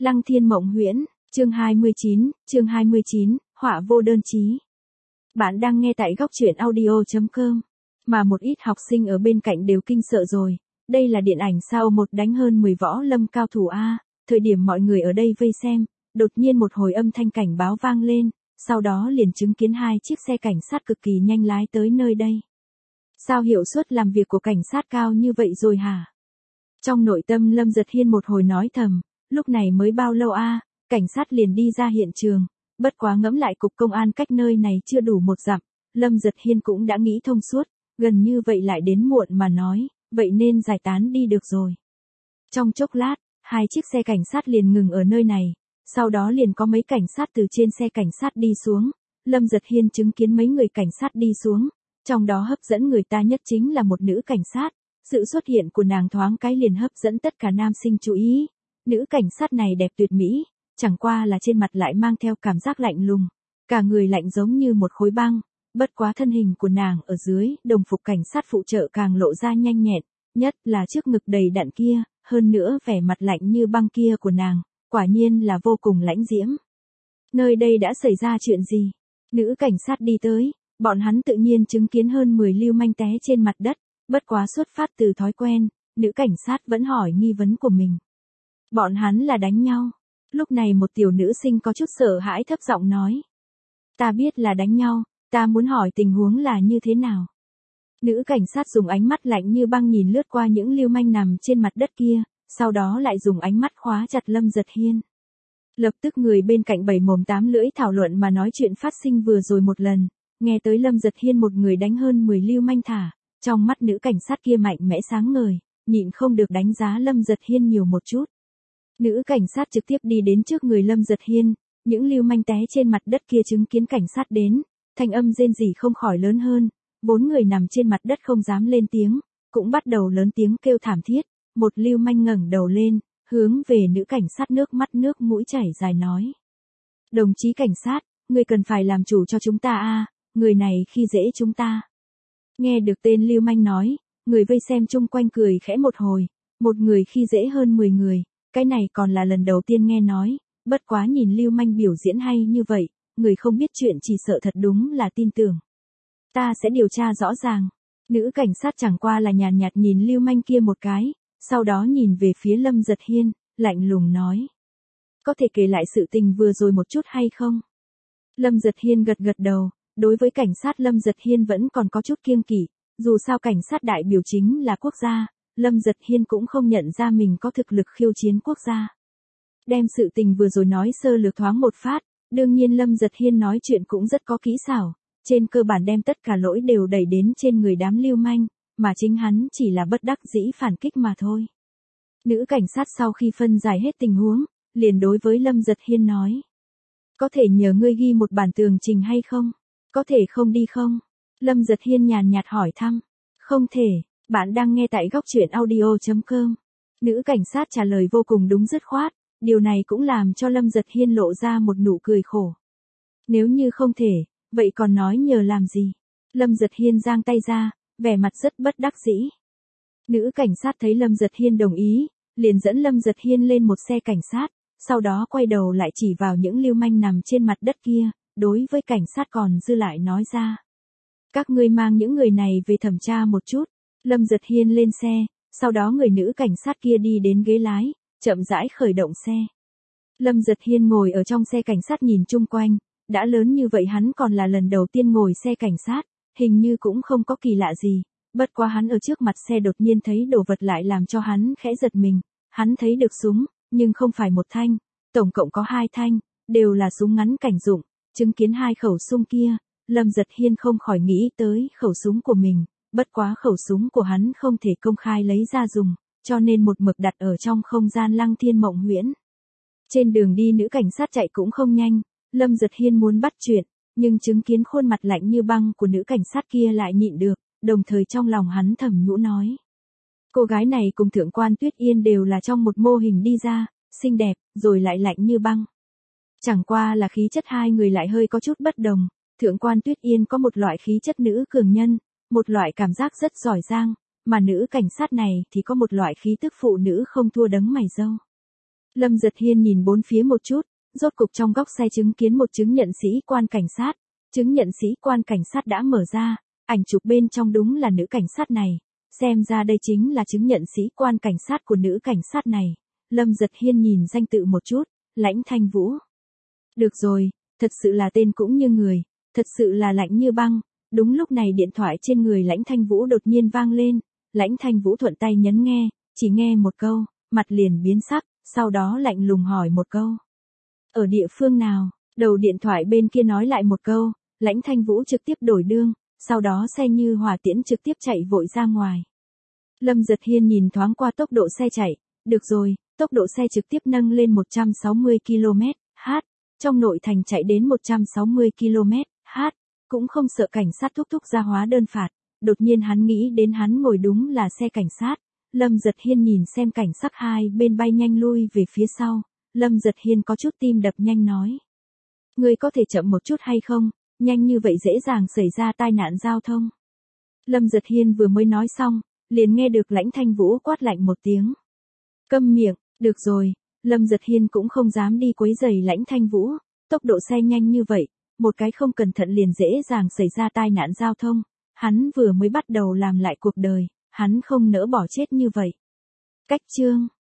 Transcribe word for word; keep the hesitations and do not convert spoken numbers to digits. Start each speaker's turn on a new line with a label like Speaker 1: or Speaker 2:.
Speaker 1: Lăng Thiên Mộng Huyễn, chương hai mươi chín, chương hai mươi chín, họa vô đơn chí. Bạn đang nghe tại góc truyện audio chấm com. Mà một ít học sinh ở bên cạnh đều kinh sợ rồi, đây là điện ảnh sao một đánh hơn mười võ lâm cao thủ a. Thời điểm mọi người ở đây vây xem, đột nhiên một hồi âm thanh cảnh báo vang lên, sau đó liền chứng kiến hai chiếc xe cảnh sát cực kỳ nhanh lái tới nơi đây. Sao hiệu suất làm việc của cảnh sát cao như vậy rồi hả? Trong nội tâm Lâm Giật Hiên một hồi nói thầm, lúc này mới bao lâu a, cảnh sát liền đi ra hiện trường, bất quá ngẫm lại cục công an cách nơi này chưa đủ một dặm, Lâm Giật Hiên cũng đã nghĩ thông suốt, gần như vậy lại đến muộn mà nói, vậy nên giải tán đi được rồi. Trong chốc lát, hai chiếc xe cảnh sát liền ngừng ở nơi này, sau đó liền có mấy cảnh sát từ trên xe cảnh sát đi xuống, Lâm Giật Hiên chứng kiến mấy người cảnh sát đi xuống, trong đó hấp dẫn người ta nhất chính là một nữ cảnh sát, sự xuất hiện của nàng thoáng cái liền hấp dẫn tất cả nam sinh chú ý. Nữ cảnh sát này đẹp tuyệt mỹ, chẳng qua là trên mặt lại mang theo cảm giác lạnh lùng, cả người lạnh giống như một khối băng, bất quá thân hình của nàng ở dưới đồng phục cảnh sát phụ trợ càng lộ ra nhanh nhẹn, nhất là trước ngực đầy đặn kia, hơn nữa vẻ mặt lạnh như băng kia của nàng, quả nhiên là vô cùng lãnh diễm. Nơi đây đã xảy ra chuyện gì? Nữ cảnh sát đi tới, bọn hắn tự nhiên chứng kiến hơn mười lưu manh té trên mặt đất, bất quá xuất phát từ thói quen, nữ cảnh sát vẫn hỏi nghi vấn của mình. Bọn hắn là đánh nhau. Lúc này một tiểu nữ sinh có chút sợ hãi thấp giọng nói. Ta biết là đánh nhau, ta muốn hỏi tình huống là như thế nào. Nữ cảnh sát dùng ánh mắt lạnh như băng nhìn lướt qua những lưu manh nằm trên mặt đất kia, sau đó lại dùng ánh mắt khóa chặt Lâm Giật Hiên. Lập tức người bên cạnh bảy mồm tám lưỡi thảo luận mà nói chuyện phát sinh vừa rồi một lần, nghe tới Lâm Giật Hiên một người đánh hơn mười lưu manh thả, trong mắt nữ cảnh sát kia mạnh mẽ sáng ngời, nhịn không được đánh giá Lâm Giật Hiên nhiều một chút. Nữ cảnh sát trực tiếp đi đến trước người Lâm Giật Hiên, những lưu manh té trên mặt đất kia chứng kiến cảnh sát đến, thanh âm rên rỉ không khỏi lớn hơn, bốn người nằm trên mặt đất không dám lên tiếng, cũng bắt đầu lớn tiếng kêu thảm thiết, một lưu manh ngẩng đầu lên, hướng về nữ cảnh sát nước mắt nước mũi chảy dài nói. Đồng chí cảnh sát, người cần phải làm chủ cho chúng ta a, người này khi dễ chúng ta. Nghe được tên lưu manh nói, người vây xem chung quanh cười khẽ một hồi, một người khi dễ hơn mười người. Cái này còn là lần đầu tiên nghe nói, bất quá nhìn lưu manh biểu diễn hay như vậy, người không biết chuyện chỉ sợ thật đúng là tin tưởng. Ta sẽ điều tra rõ ràng. Nữ cảnh sát chẳng qua là nhàn nhạt nhìn lưu manh kia một cái, sau đó nhìn về phía Lâm Giật Hiên, lạnh lùng nói. Có thể kể lại sự tình vừa rồi một chút hay không? Lâm Giật Hiên gật gật đầu, đối với cảnh sát Lâm Giật Hiên vẫn còn có chút kiêng kỵ, dù sao cảnh sát đại biểu chính là quốc gia. Lâm Giật Hiên cũng không nhận ra mình có thực lực khiêu chiến quốc gia. Đem sự tình vừa rồi nói sơ lược thoáng một phát, đương nhiên Lâm Giật Hiên nói chuyện cũng rất có kỹ xảo, trên cơ bản đem tất cả lỗi đều đẩy đến trên người đám lưu manh, mà chính hắn chỉ là bất đắc dĩ phản kích mà thôi. Nữ cảnh sát sau khi phân giải hết tình huống, liền đối với Lâm Giật Hiên nói. Có thể nhờ ngươi ghi một bản tường trình hay không? Có thể không đi không? Lâm Giật Hiên nhàn nhạt hỏi thăm. Không thể. Bạn đang nghe tại góc truyện audio chấm com. Nữ cảnh sát trả lời vô cùng đúng dứt khoát, điều này cũng làm cho Lâm Giật Hiên lộ ra một nụ cười khổ. Nếu như không thể, vậy còn nói nhờ làm gì? Lâm Giật Hiên giang tay ra, vẻ mặt rất bất đắc dĩ. Nữ cảnh sát thấy Lâm Giật Hiên đồng ý, liền dẫn Lâm Giật Hiên lên một xe cảnh sát, sau đó quay đầu lại chỉ vào những lưu manh nằm trên mặt đất kia, đối với cảnh sát còn dư lại nói ra. Các ngươi mang những người này về thẩm tra một chút. Lâm Giật Hiên lên xe, sau đó người nữ cảnh sát kia đi đến ghế lái, chậm rãi khởi động xe. Lâm Giật Hiên ngồi ở trong xe cảnh sát nhìn chung quanh, đã lớn như vậy hắn còn là lần đầu tiên ngồi xe cảnh sát, hình như cũng không có kỳ lạ gì, bất quá hắn ở trước mặt xe đột nhiên thấy đồ vật lại làm cho hắn khẽ giật mình, hắn thấy được súng, nhưng không phải một thanh, tổng cộng có hai thanh, đều là súng ngắn cảnh dụng, chứng kiến hai khẩu súng kia, Lâm Giật Hiên không khỏi nghĩ tới khẩu súng của mình. Bất quá khẩu súng của hắn không thể công khai lấy ra dùng, cho nên một mực đặt ở trong không gian Lăng Thiên Mộng Huyễn. Trên đường đi nữ cảnh sát chạy cũng không nhanh, Lâm Giật Hiên muốn bắt chuyện, nhưng chứng kiến khuôn mặt lạnh như băng của nữ cảnh sát kia lại nhịn được, đồng thời trong lòng hắn thầm nhủ nói. Cô gái này cùng Thượng quan Tuyết Yên đều là trong một mô hình đi ra, xinh đẹp, rồi lại lạnh như băng. Chẳng qua là khí chất hai người lại hơi có chút bất đồng, Thượng quan Tuyết Yên có một loại khí chất nữ cường nhân, một loại cảm giác rất giỏi giang, mà nữ cảnh sát này thì có một loại khí tức phụ nữ không thua đấng mày râu. Lâm Giật Hiên nhìn bốn phía một chút, rốt cục trong góc xe chứng kiến một chứng nhận sĩ quan cảnh sát. Chứng nhận sĩ quan cảnh sát đã mở ra, ảnh chụp bên trong đúng là nữ cảnh sát này. Xem ra đây chính là chứng nhận sĩ quan cảnh sát của nữ cảnh sát này. Lâm Giật Hiên nhìn danh tự một chút, Lãnh Thanh Vũ. Được rồi, thật sự là tên cũng như người, thật sự là lạnh như băng. Đúng lúc này điện thoại trên người Lãnh Thanh Vũ đột nhiên vang lên. Lãnh Thanh Vũ thuận tay nhấn nghe, chỉ nghe một câu, mặt liền biến sắc, sau đó lạnh lùng hỏi một câu. Ở địa phương nào? Đầu điện thoại bên kia nói lại một câu, Lãnh Thanh Vũ trực tiếp đổi đương, sau đó xe như hỏa tiễn trực tiếp chạy vội ra ngoài. Lâm Giật Hiên nhìn thoáng qua tốc độ xe chạy, được rồi, tốc độ xe trực tiếp nâng lên một trăm sáu mươi ki lô mét h, trong nội thành chạy đến một trăm sáu mươi ki lô mét h, cũng không sợ cảnh sát thúc thúc ra hóa đơn phạt. Đột nhiên hắn nghĩ đến hắn ngồi đúng là xe cảnh sát. Lâm Giật Hiên nhìn xem cảnh sát hai bên bay nhanh lui về phía sau. Lâm Giật Hiên có chút tim đập nhanh nói. Ngươi có thể chậm một chút hay không, nhanh như vậy dễ dàng xảy ra tai nạn giao thông. Lâm Giật Hiên vừa mới nói xong, liền nghe được Lãnh Thanh Vũ quát lạnh một tiếng. Câm miệng, được rồi, Lâm Giật Hiên cũng không dám đi quấy rầy Lãnh Thanh Vũ, tốc độ xe nhanh như vậy, một cái không cẩn thận liền dễ dàng xảy ra tai nạn giao thông. Hắn vừa mới bắt đầu làm lại cuộc đời, hắn không nỡ bỏ chết như vậy. Cách chương